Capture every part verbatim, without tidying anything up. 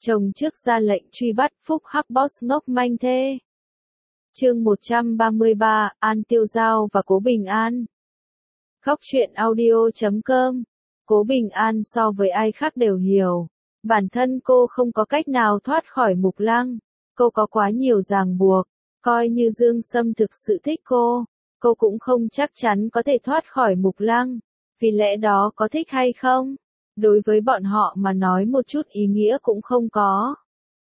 Chồng trước ra lệnh truy bắt Phúc Hắc Boss ngốc manh thê. Chương một trăm ba mươi ba, An Tiêu Giao và Cố Bình An. Góc truyện audio chấm com. Cố Bình An so với ai khác đều hiểu. Bản thân cô không có cách nào thoát khỏi Mục Lăng. Cô có quá nhiều ràng buộc. Coi như Dương Sâm thực sự thích cô, cô cũng không chắc chắn có thể thoát khỏi Mục Lăng. Vì lẽ đó có thích hay không? Đối với bọn họ mà nói một chút ý nghĩa cũng không có.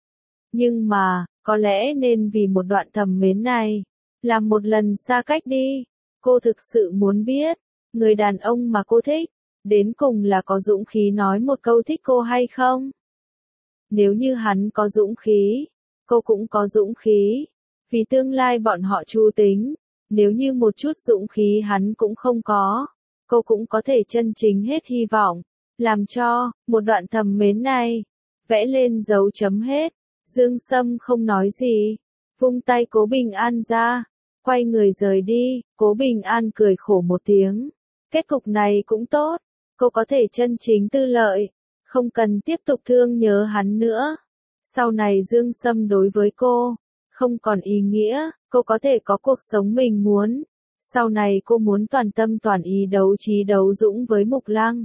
Nhưng mà, có lẽ nên vì một đoạn thầm mến này, làm một lần xa cách đi. Cô thực sự muốn biết, người đàn ông mà cô thích, đến cùng là có dũng khí nói một câu thích cô hay không? Nếu như hắn có dũng khí, cô cũng có dũng khí. Vì tương lai bọn họ chu tính, nếu như một chút dũng khí hắn cũng không có, cô cũng có thể chân chính hết hy vọng, làm cho, một đoạn thầm mến này, vẽ lên dấu chấm hết. Dương Sâm không nói gì, vung tay Cố Bình An ra, quay người rời đi. Cố Bình An cười khổ một tiếng. Kết cục này cũng tốt, cô có thể chân chính tư lợi, không cần tiếp tục thương nhớ hắn nữa. Sau này Dương Sâm đối với cô, không còn ý nghĩa, cô có thể có cuộc sống mình muốn. Sau này cô muốn toàn tâm toàn ý đấu trí đấu dũng với Mục Lăng.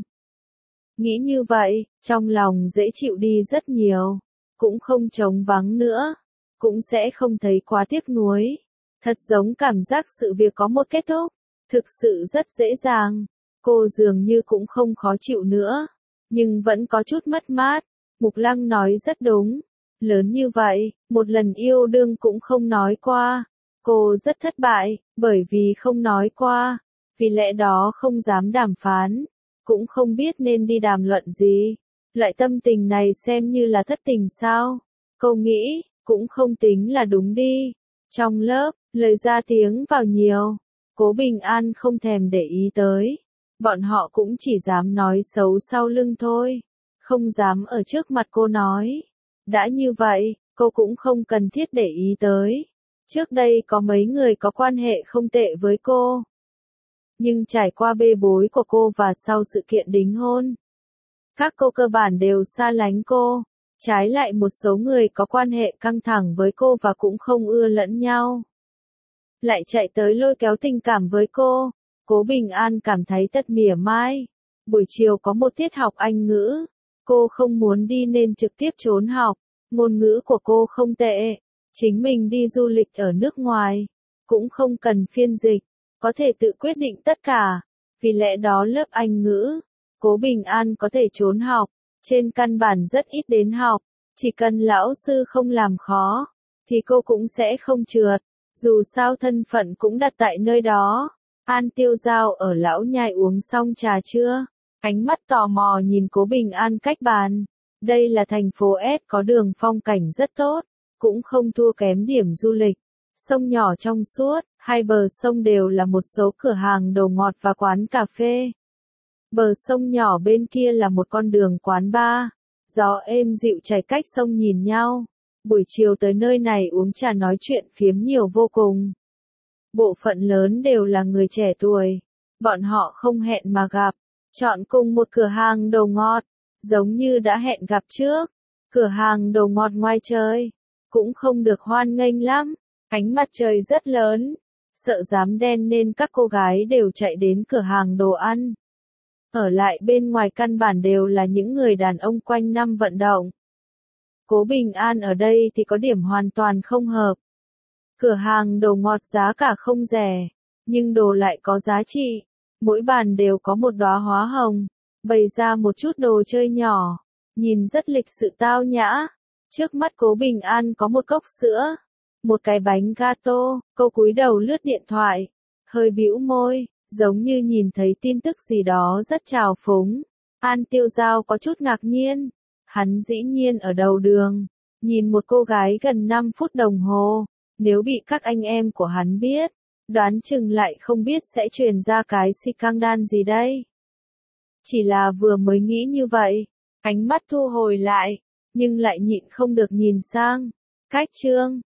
Nghĩ như vậy, trong lòng dễ chịu đi rất nhiều, cũng không trống vắng nữa, cũng sẽ không thấy quá tiếc nuối. Thật giống cảm giác sự việc có một kết thúc, thực sự rất dễ dàng. Cô dường như cũng không khó chịu nữa, nhưng vẫn có chút mất mát. Mục Lăng nói rất đúng. Lớn như vậy, một lần yêu đương cũng không nói qua. Cô rất thất bại, bởi vì không nói qua. Vì lẽ đó không dám đàm phán, cũng không biết nên đi đàm luận gì. Loại tâm tình này xem như là thất tình sao? Cô nghĩ, cũng không tính là đúng đi. Trong lớp, lời ra tiếng vào nhiều. Cố Bình An không thèm để ý tới. Bọn họ cũng chỉ dám nói xấu sau lưng thôi. Không dám ở trước mặt cô nói. Đã như vậy, cô cũng không cần thiết để ý tới. Trước đây có mấy người có quan hệ không tệ với cô. Nhưng trải qua bê bối của cô và sau sự kiện đính hôn, các cô cơ bản đều xa lánh cô. Trái lại một số người có quan hệ căng thẳng với cô và cũng không ưa lẫn nhau, lại chạy tới lôi kéo tình cảm với cô. Cố Bình An cảm thấy tất mỉa mai. Buổi chiều có một tiết học Anh ngữ. Cô không muốn đi nên trực tiếp trốn học. Ngôn ngữ của cô không tệ. Chính mình đi du lịch ở nước ngoài, cũng không cần phiên dịch, có thể tự quyết định tất cả. Vì lẽ đó lớp Anh ngữ, Cố Bình An có thể trốn học. Trên căn bản rất ít đến học. Chỉ cần lão sư không làm khó, thì cô cũng sẽ không trượt. Dù sao thân phận cũng đặt tại nơi đó. An Tiêu Giao ở lão nhai uống xong trà chưa? Ánh mắt tò mò nhìn Cố Bình An cách bàn. Đây là thành phố S có đường phong cảnh rất tốt, cũng không thua kém điểm du lịch. Sông nhỏ trong suốt, hai bờ sông đều là một số cửa hàng đồ ngọt và quán cà phê. Bờ sông nhỏ bên kia là một con đường quán bar. Gió êm dịu chảy cách sông nhìn nhau. Buổi chiều tới nơi này uống trà nói chuyện phiếm nhiều vô cùng. Bộ phận lớn đều là người trẻ tuổi. Bọn họ không hẹn mà gặp, chọn cùng một cửa hàng đồ ngọt, giống như đã hẹn gặp trước. Cửa hàng đồ ngọt ngoài trời, cũng không được hoan nghênh lắm. Ánh mặt trời rất lớn, sợ dám đen nên các cô gái đều chạy đến cửa hàng đồ ăn. Ở lại bên ngoài căn bản đều là những người đàn ông quanh năm vận động. Cố Bình An ở đây thì có điểm hoàn toàn không hợp. Cửa hàng đồ ngọt giá cả không rẻ, nhưng đồ lại có giá trị. Mỗi bàn đều có một đóa hoa hồng, bày ra một chút đồ chơi nhỏ, nhìn rất lịch sự tao nhã. Trước mắt Cố Bình An có một cốc sữa, một cái bánh gato. Cô cúi đầu lướt điện thoại, hơi bĩu môi, giống như nhìn thấy tin tức gì đó rất trào phúng. An Tiêu Giao có chút ngạc nhiên. Hắn dĩ nhiên ở đầu đường, nhìn một cô gái gần năm phút đồng hồ. Nếu bị các anh em của hắn biết, đoán chừng lại không biết sẽ truyền ra cái scandal gì đây. Chỉ là vừa mới nghĩ như vậy, ánh mắt thu hồi lại, nhưng lại nhịn không được nhìn sang. Cách chương